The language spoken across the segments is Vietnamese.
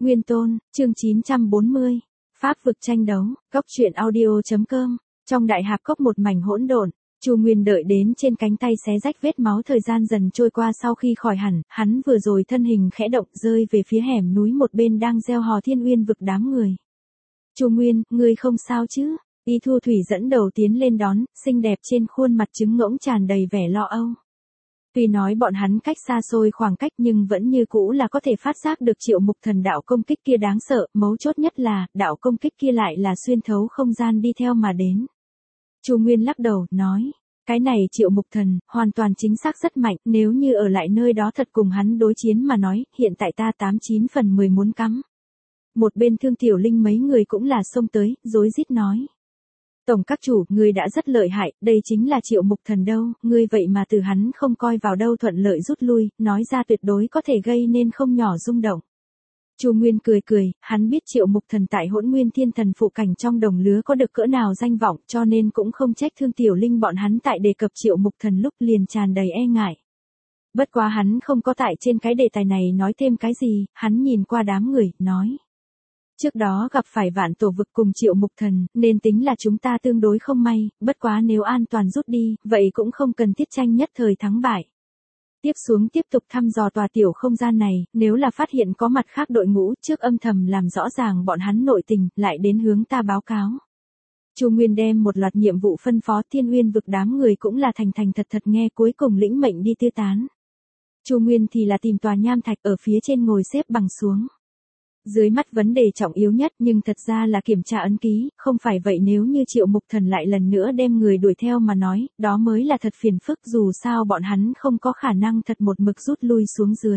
Nguyên Tôn, chương 940. Pháp vực tranh đấu, góc truyện audio.com. Trong đại hạp cốc một mảnh hỗn độn, Chu Nguyên đợi đến trên cánh tay xé rách vết máu thời gian dần trôi qua sau khi khỏi hẳn, hắn vừa rồi thân hình khẽ động rơi về phía hẻm núi một bên đang gieo hò Thiên Uyên vực đám người. Chu Nguyên, ngươi không sao chứ? Y Thu Thủy dẫn đầu tiến lên đón, xinh đẹp trên khuôn mặt trứng ngỗng tràn đầy vẻ lo âu. Tuy nói bọn hắn cách xa xôi khoảng cách nhưng vẫn như cũ là có thể phát giác được Triệu Mục Thần đạo công kích kia đáng sợ, mấu chốt nhất là, đạo công kích kia lại là xuyên thấu không gian đi theo mà đến. Chu Nguyên lắc đầu, nói, cái này Triệu Mục Thần, hoàn toàn chính xác rất mạnh, nếu như ở lại nơi đó thật cùng hắn đối chiến mà nói, hiện tại ta 89 phần 10 muốn cắm. Một bên Thương Tiểu Linh mấy người cũng là xông tới, rối rít nói. Tổng các chủ, ngươi đã rất lợi hại, đây chính là Triệu Mục Thần đâu, ngươi vậy mà từ hắn không coi vào đâu thuận lợi rút lui, nói ra tuyệt đối có thể gây nên không nhỏ rung động. Chu Nguyên cười cười, hắn biết Triệu Mục Thần tại Hỗn Nguyên Thiên Thần phụ cảnh trong đồng lứa có được cỡ nào danh vọng, cho nên cũng không trách Thương Tiểu Linh bọn hắn tại đề cập Triệu Mục Thần lúc liền tràn đầy e ngại. Bất quá hắn không có tại trên cái đề tài này nói thêm cái gì, hắn nhìn qua đám người, nói. Trước đó gặp phải Vạn Tổ vực cùng Triệu Mục Thần, nên tính là chúng ta tương đối không may, bất quá nếu an toàn rút đi, vậy cũng không cần thiết tranh nhất thời thắng bại. Tiếp xuống tiếp tục thăm dò tòa tiểu không gian này, nếu là phát hiện có mặt khác đội ngũ, trước âm thầm làm rõ ràng bọn hắn nội tình, lại đến hướng ta báo cáo. Chu Nguyên đem một loạt nhiệm vụ phân phó Thiên Uyên vực đám người cũng là thành thành thật thật nghe cuối cùng lĩnh mệnh đi tiêu tán. Chu Nguyên thì là tìm tòa nham thạch ở phía trên ngồi xếp bằng xuống. Dưới mắt vấn đề trọng yếu nhất nhưng thật ra là kiểm tra ấn ký, không phải vậy nếu như Triệu Mục Thần lại lần nữa đem người đuổi theo mà nói, đó mới là thật phiền phức dù sao bọn hắn không có khả năng thật một mực rút lui xuống dưới.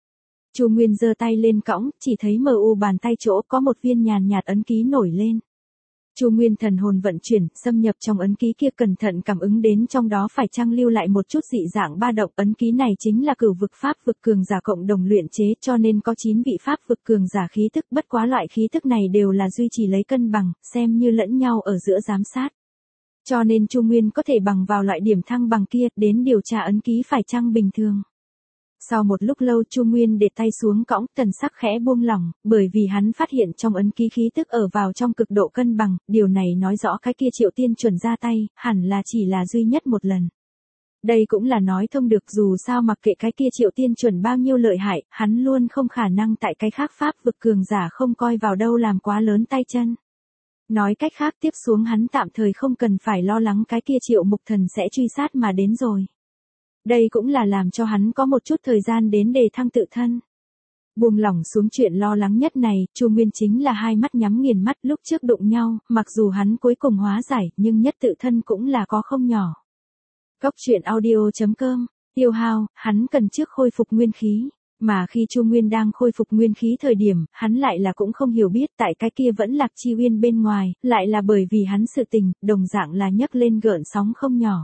Chu Nguyên giơ tay lên cõng, chỉ thấy mờ u bàn tay chỗ có một viên nhàn nhạt ấn ký nổi lên. Chu Nguyên thần hồn vận chuyển, xâm nhập trong ấn ký kia cẩn thận cảm ứng đến trong đó phải chăng lưu lại một chút dị dạng ba động. Ấn ký này chính là cửu vực pháp vực cường giả cộng đồng luyện chế cho nên có 9 vị pháp vực cường giả khí tức, bất quá loại khí tức này đều là duy trì lấy cân bằng, xem như lẫn nhau ở giữa giám sát. Cho nên Chu Nguyên có thể bằng vào loại điểm thăng bằng kia đến điều tra ấn ký phải chăng bình thường. Sau một lúc lâu Chu Nguyên để tay xuống cõng, thần sắc khẽ buông lỏng, bởi vì hắn phát hiện trong ấn ký khí tức ở vào trong cực độ cân bằng, điều này nói rõ cái kia Triệu Tiên chuẩn ra tay, hẳn là chỉ là duy nhất một lần. Đây cũng là nói thông được dù sao mặc kệ cái kia Triệu Tiên chuẩn bao nhiêu lợi hại, hắn luôn không khả năng tại cái khác pháp vực cường giả không coi vào đâu làm quá lớn tay chân. Nói cách khác tiếp xuống hắn tạm thời không cần phải lo lắng cái kia Triệu Mục Thần sẽ truy sát mà đến rồi. Đây cũng là làm cho hắn có một chút thời gian đến đề thăng tự thân. Buông lỏng xuống chuyện lo lắng nhất này, Chu Nguyên chính là hai mắt nhắm nghiền mắt lúc trước đụng nhau, mặc dù hắn cuối cùng hóa giải, nhưng nhất tự thân cũng là có không nhỏ. Góc truyện audio.com, tiêu hao, hắn cần trước khôi phục nguyên khí. Mà khi Chu Nguyên đang khôi phục nguyên khí thời điểm, hắn lại là cũng không hiểu biết tại cái kia vẫn Lạc Chi Uyên bên ngoài, lại là bởi vì hắn sự tình, đồng dạng là nhấc lên gợn sóng không nhỏ.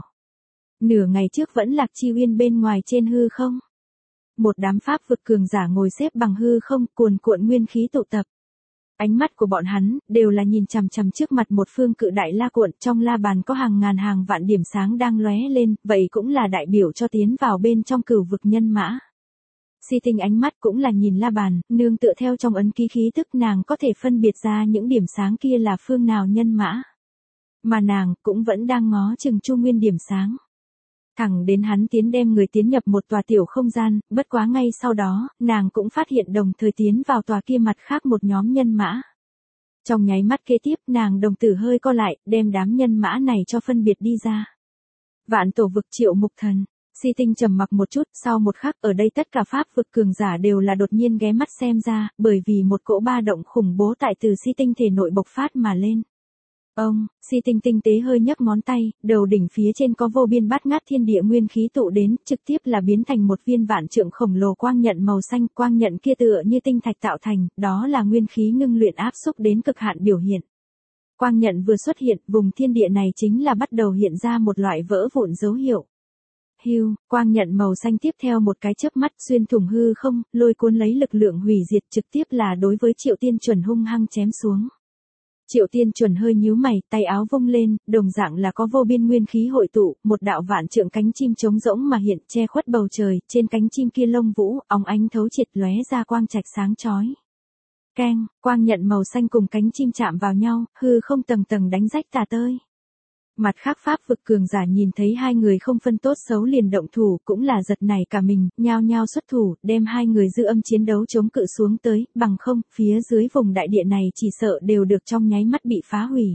Nửa ngày trước vẫn Lạc Chi Uyên bên ngoài trên hư không. Một đám pháp vực cường giả ngồi xếp bằng hư không, cuồn cuộn nguyên khí tụ tập. Ánh mắt của bọn hắn, đều là nhìn chằm chằm trước mặt một phương cự đại la cuộn, trong la bàn có hàng ngàn hàng vạn điểm sáng đang lóe lên, vậy cũng là đại biểu cho tiến vào bên trong cửu vực nhân mã. Si Tinh ánh mắt cũng là nhìn la bàn, nương tựa theo trong ấn ký khí tức nàng có thể phân biệt ra những điểm sáng kia là phương nào nhân mã. Mà nàng cũng vẫn đang ngó chừng Chu Nguyên điểm sáng. Thẳng đến hắn đem người tiến nhập một tòa tiểu không gian, bất quá ngay sau đó, nàng cũng phát hiện đồng thời tiến vào tòa kia mặt khác một nhóm nhân mã. Trong nháy mắt kế tiếp nàng đồng tử hơi co lại, đem đám nhân mã này cho phân biệt đi ra. Vạn Tổ vực Triệu Mục Thần. Si Tinh trầm mặc một chút, sau một khắc ở đây tất cả pháp vực cường giả đều là đột nhiên ghé mắt xem ra, bởi vì một cỗ ba động khủng bố tại từ Si Tinh thể nội bộc phát mà lên. Ông, Si Tinh tinh tế hơi nhấc ngón tay, đầu đỉnh phía trên có vô biên bát ngát thiên địa nguyên khí tụ đến, trực tiếp là biến thành một viên vạn trượng khổng lồ quang nhận màu xanh, quang nhận kia tựa như tinh thạch tạo thành, đó là nguyên khí ngưng luyện áp xúc đến cực hạn biểu hiện. Quang nhận vừa xuất hiện, vùng thiên địa này chính là bắt đầu hiện ra một loại vỡ vụn dấu hiệu. Hưu, quang nhận màu xanh tiếp theo một cái chớp mắt xuyên thủng hư không, lôi cuốn lấy lực lượng hủy diệt trực tiếp là đối với Triệu Tiên chuẩn hung hăng chém xuống. Triệu Tiên chuẩn hơi nhíu mày, tay áo vung lên, đồng dạng là có vô biên nguyên khí hội tụ, một đạo vạn trượng cánh chim trống rỗng mà hiện che khuất bầu trời, trên cánh chim kia lông vũ, óng ánh thấu triệt lóe ra quang trạch sáng chói. Keng, quang nhận màu xanh cùng cánh chim chạm vào nhau, hư không tầng tầng đánh rách tả tơi. Mặt khác pháp vực cường giả nhìn thấy hai người không phân tốt xấu liền động thủ, cũng là giật nảy cả mình, nhao nhao xuất thủ, đem hai người dư âm chiến đấu chống cự xuống tới, bằng không, phía dưới vùng đại địa này chỉ sợ đều được trong nháy mắt bị phá hủy.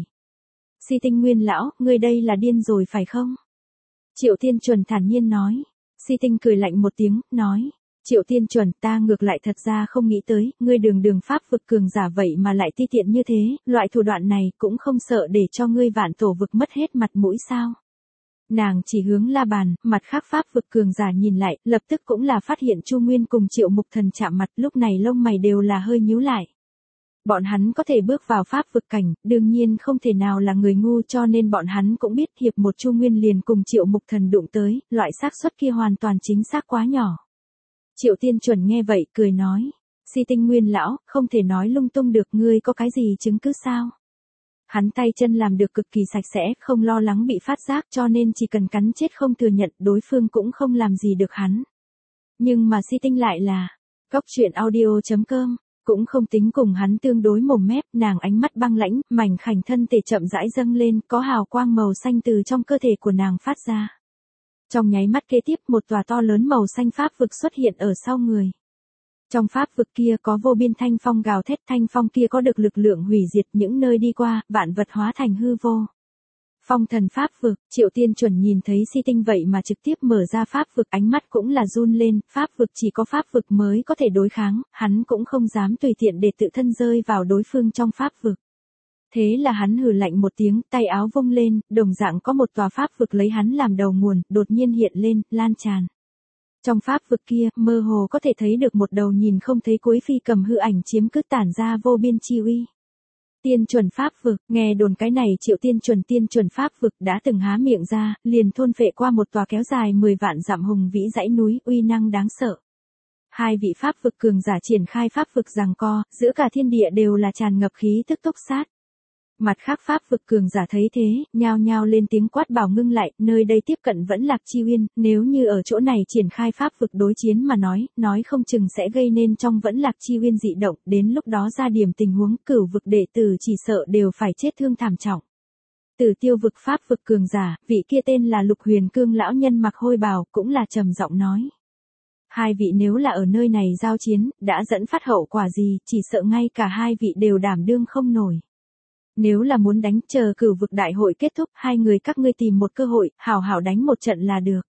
Si Tinh Nguyên lão, ngươi đây là điên rồi phải không? Triệu Tiên Chuẩn thản nhiên nói. Si Tinh cười lạnh một tiếng, nói. Triệu Tiên Chuẩn, ta ngược lại thật ra không nghĩ tới, ngươi đường pháp vực cường giả vậy mà lại ti tiện như thế, loại thủ đoạn này cũng không sợ để cho ngươi vạn tổ vực mất hết mặt mũi sao. Nàng chỉ hướng la bàn, mặt khác pháp vực cường giả nhìn lại, lập tức cũng là phát hiện Chu Nguyên cùng Triệu Mục Thần chạm mặt, lúc này lông mày đều là hơi nhíu lại. Bọn hắn có thể bước vào pháp vực cảnh, đương nhiên không thể nào là người ngu, cho nên bọn hắn cũng biết hiệp một Chu Nguyên liền cùng Triệu Mục Thần đụng tới, loại xác suất kia hoàn toàn chính xác quá nhỏ. Triệu Tiên Chuẩn nghe vậy cười nói, Si Tinh Nguyên lão, không thể nói lung tung được, ngươi có cái gì chứng cứ sao? Hắn tay chân làm được cực kỳ sạch sẽ, không lo lắng bị phát giác, cho nên chỉ cần cắn chết không thừa nhận, đối phương cũng không làm gì được hắn. Nhưng mà Si Tinh lại là, Cóc Truyện Audio.com, cũng không tính cùng hắn tương đối mồm mép, nàng ánh mắt băng lãnh, mảnh khảnh thân thể chậm rãi dâng lên, có hào quang màu xanh từ trong cơ thể của nàng phát ra. Trong nháy mắt kế tiếp, một tòa to lớn màu xanh pháp vực xuất hiện ở sau người. Trong pháp vực kia có vô biên thanh phong gào thét, thanh phong kia có được lực lượng hủy diệt, những nơi đi qua, vạn vật hóa thành hư vô. Phong thần pháp vực, Triệu Tiên Chuẩn nhìn thấy Si Tinh vậy mà trực tiếp mở ra pháp vực, ánh mắt cũng là run lên, pháp vực chỉ có pháp vực mới có thể đối kháng, hắn cũng không dám tùy tiện để tự thân rơi vào đối phương trong pháp vực. Thế là hắn hừ lạnh một tiếng, tay áo vung lên, đồng dạng có một tòa pháp vực lấy hắn làm đầu nguồn, đột nhiên hiện lên, lan tràn. Trong pháp vực kia, mơ hồ có thể thấy được một đầu nhìn không thấy cuối phi cầm hư ảnh chiếm cứ tản ra vô biên chi uy. Tiên chuẩn pháp vực, nghe đồn cái này Triệu tiên chuẩn pháp vực đã từng há miệng ra, liền thôn phệ qua một tòa kéo dài 10 vạn dặm hùng vĩ dãy núi, uy năng đáng sợ. Hai vị pháp vực cường giả triển khai pháp vực giằng co, giữa cả thiên địa đều là tràn ngập khí tức túc sát. Mặt khác pháp vực cường giả thấy thế, nhao nhao lên tiếng quát bảo ngưng lại, nơi đây tiếp cận vẫn Lạc Chi Uyên, nếu như ở chỗ này triển khai pháp vực đối chiến mà nói không chừng sẽ gây nên trong vẫn Lạc Chi Uyên dị động, đến lúc đó ra điểm tình huống cửu vực đệ tử chỉ sợ đều phải chết thương thảm trọng. Tử Tiêu vực pháp vực cường giả, vị kia tên là Lục Huyền Cương lão nhân mặc hôi bào, cũng là trầm giọng nói. Hai vị nếu là ở nơi này giao chiến, đã dẫn phát hậu quả gì, chỉ sợ ngay cả hai vị đều đảm đương không nổi. Nếu là muốn đánh, chờ cửu vực đại hội kết thúc, hai người các ngươi tìm một cơ hội, hảo hảo đánh một trận là được.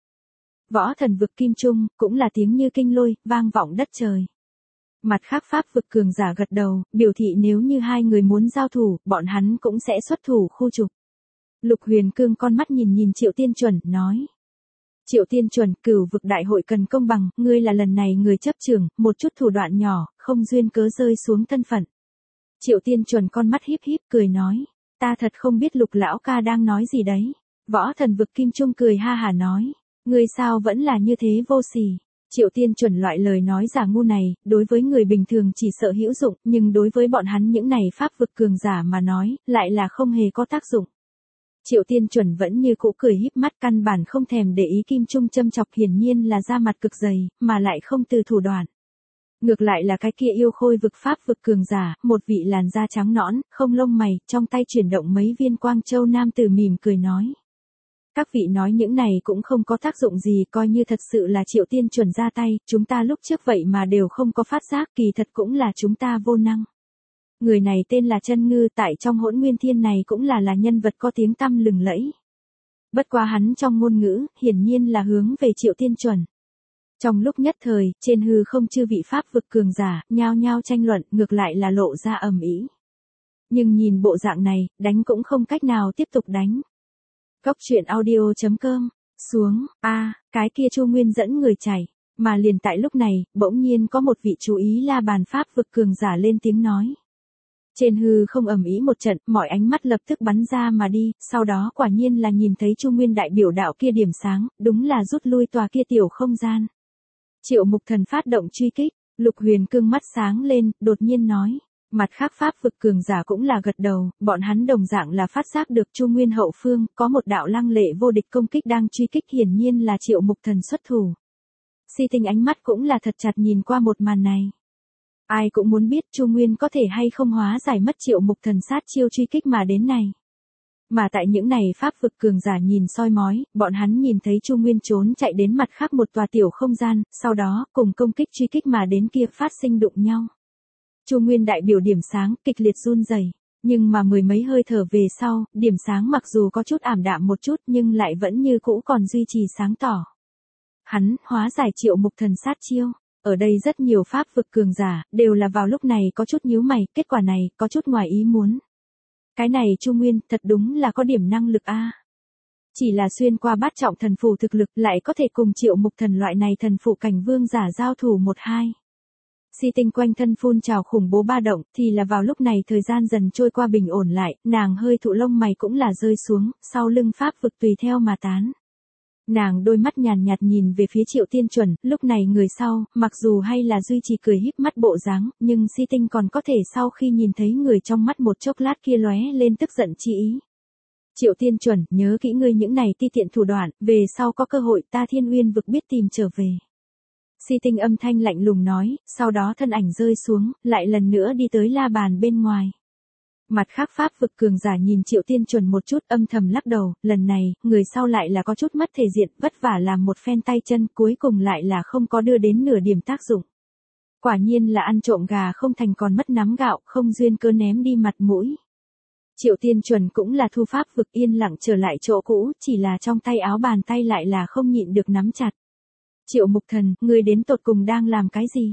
Võ thần vực Kim Trung, cũng là tiếng như kinh lôi, vang vọng đất trời. Mặt khác pháp vực cường giả gật đầu, biểu thị nếu như hai người muốn giao thủ, bọn hắn cũng sẽ xuất thủ khu trục. Lục Huyền Cương con mắt nhìn Triệu Tiên Chuẩn, nói. Triệu Tiên Chuẩn, cửu vực đại hội cần công bằng, ngươi là lần này người chấp trưởng, một chút thủ đoạn nhỏ, không duyên cớ rơi xuống thân phận. Triệu Tiên Chuẩn con mắt híp híp cười nói, ta thật không biết Lục lão ca đang nói gì đấy. Võ thần vực Kim Trung cười ha hà nói, ngươi sao vẫn là như thế vô sỉ. Triệu Tiên Chuẩn loại lời nói giả ngu này, đối với người bình thường chỉ sợ hữu dụng, nhưng đối với bọn hắn những này pháp vực cường giả mà nói, lại là không hề có tác dụng. Triệu Tiên Chuẩn vẫn như cũ cười híp mắt, căn bản không thèm để ý Kim Trung châm chọc, hiển nhiên là da mặt cực dày, mà lại không từ thủ đoạn. Ngược lại là cái kia yêu khôi vực pháp vực cường giả, một vị làn da trắng nõn, không lông mày, trong tay chuyển động mấy viên quang châu nam tử mỉm cười nói. Các vị nói những này cũng không có tác dụng gì, coi như thật sự là Triệu Tiên Chuẩn ra tay, chúng ta lúc trước vậy mà đều không có phát giác, kỳ thật cũng là chúng ta vô năng. Người này tên là Chân Ngư, tại trong Hỗn Nguyên Thiên này cũng là nhân vật có tiếng tăm lừng lẫy. Bất quá hắn trong ngôn ngữ, hiển nhiên là hướng về Triệu Tiên Chuẩn. Trong lúc nhất thời, trên hư không chư vị pháp vực cường giả, nhao nhao tranh luận, ngược lại là lộ ra ầm ĩ. Nhưng nhìn bộ dạng này, đánh cũng không cách nào tiếp tục đánh. Cóc Truyện Audio.com, xuống, cái kia Chu Nguyên dẫn người chảy, mà liền tại lúc này, bỗng nhiên có một vị chú ý la bàn pháp vực cường giả lên tiếng nói. Trên hư không ầm ĩ một trận, mọi ánh mắt lập tức bắn ra mà đi, sau đó quả nhiên là nhìn thấy Chu Nguyên đại biểu đạo kia điểm sáng, đúng là rút lui tòa kia tiểu không gian. Triệu Mục Thần phát động truy kích, Lục Huyền Cương mắt sáng lên, đột nhiên nói. Mặt khác pháp vực cường giả cũng là gật đầu, bọn hắn đồng dạng là phát giác được Chu Nguyên hậu phương, có một đạo lăng lệ vô địch công kích đang truy kích, hiển nhiên là Triệu Mục Thần xuất thủ. Si Tinh ánh mắt cũng là thật chặt nhìn qua một màn này. Ai cũng muốn biết Chu Nguyên có thể hay không hóa giải mất Triệu Mục Thần sát chiêu truy kích mà đến này. Mà tại những này pháp vực cường giả nhìn soi mói, bọn hắn nhìn thấy Chu Nguyên trốn chạy đến mặt khác một tòa tiểu không gian, sau đó cùng công kích truy kích mà đến kia phát sinh đụng nhau. Chu Nguyên đại biểu điểm sáng kịch liệt run rẩy, nhưng mà mười mấy hơi thở về sau, điểm sáng mặc dù có chút ảm đạm một chút nhưng lại vẫn như cũ còn duy trì sáng tỏ. Hắn hóa giải Triệu Mục Thần sát chiêu. Ở đây rất nhiều pháp vực cường giả, đều là vào lúc này có chút nhíu mày, kết quả này, có chút ngoài ý muốn. Cái này Chu Nguyên, thật đúng là có điểm năng lực a. Chỉ là xuyên qua bát trọng thần phù thực lực lại có thể cùng Triệu Mục Thần loại này thần phụ cảnh vương giả giao thủ 1-2. Si Tinh quanh thân phun trào khủng bố ba động, thì là vào lúc này thời gian dần trôi qua bình ổn lại, nàng hơi thụ lông mày cũng là rơi xuống, sau lưng pháp vực tùy theo mà tán. Nàng đôi mắt nhàn nhạt nhìn về phía Triệu Tiên Chuẩn, lúc này người sau, mặc dù hay là duy trì cười híp mắt bộ dáng, nhưng Si Tinh còn có thể sau khi nhìn thấy người trong mắt một chốc lát kia lóe lên tức giận chi ý. Triệu Tiên Chuẩn, nhớ kỹ ngươi những này ti tiện thủ đoạn, về sau có cơ hội ta Thiên Uyên vực biết tìm trở về. Si Tinh âm thanh lạnh lùng nói, sau đó thân ảnh rơi xuống, lại lần nữa đi tới la bàn bên ngoài. Mặt khác pháp vực cường giả nhìn Triệu Tiên Chuẩn một chút âm thầm lắc đầu, lần này, người sau lại là có chút mất thể diện, vất vả làm một phen tay chân, cuối cùng lại là không có đưa đến nửa điểm tác dụng. Quả nhiên là ăn trộm gà không thành còn mất nắm gạo, không duyên cơ ném đi mặt mũi. Triệu Tiên Chuẩn cũng là thu pháp vực yên lặng trở lại chỗ cũ, chỉ là trong tay áo bàn tay lại là không nhịn được nắm chặt. Triệu Mục Thần, ngươi đến tột cùng đang làm cái gì?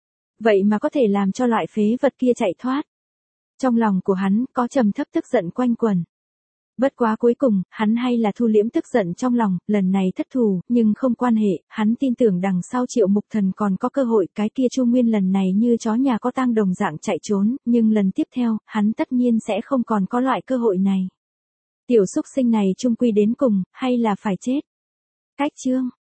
Vậy mà có thể làm cho loại phế vật kia chạy thoát. Trong lòng của hắn có trầm thấp tức giận quanh quẩn. Bất quá cuối cùng, hắn hay là thu liễm tức giận trong lòng, lần này thất thù, nhưng không quan hệ, hắn tin tưởng đằng sau Triệu Mục Thần còn có cơ hội, cái kia Chu Nguyên lần này như chó nhà có tang đồng dạng chạy trốn, nhưng lần tiếp theo, hắn tất nhiên sẽ không còn có loại cơ hội này. Tiểu xúc sinh này chung quy đến cùng, hay là phải chết? Cách chương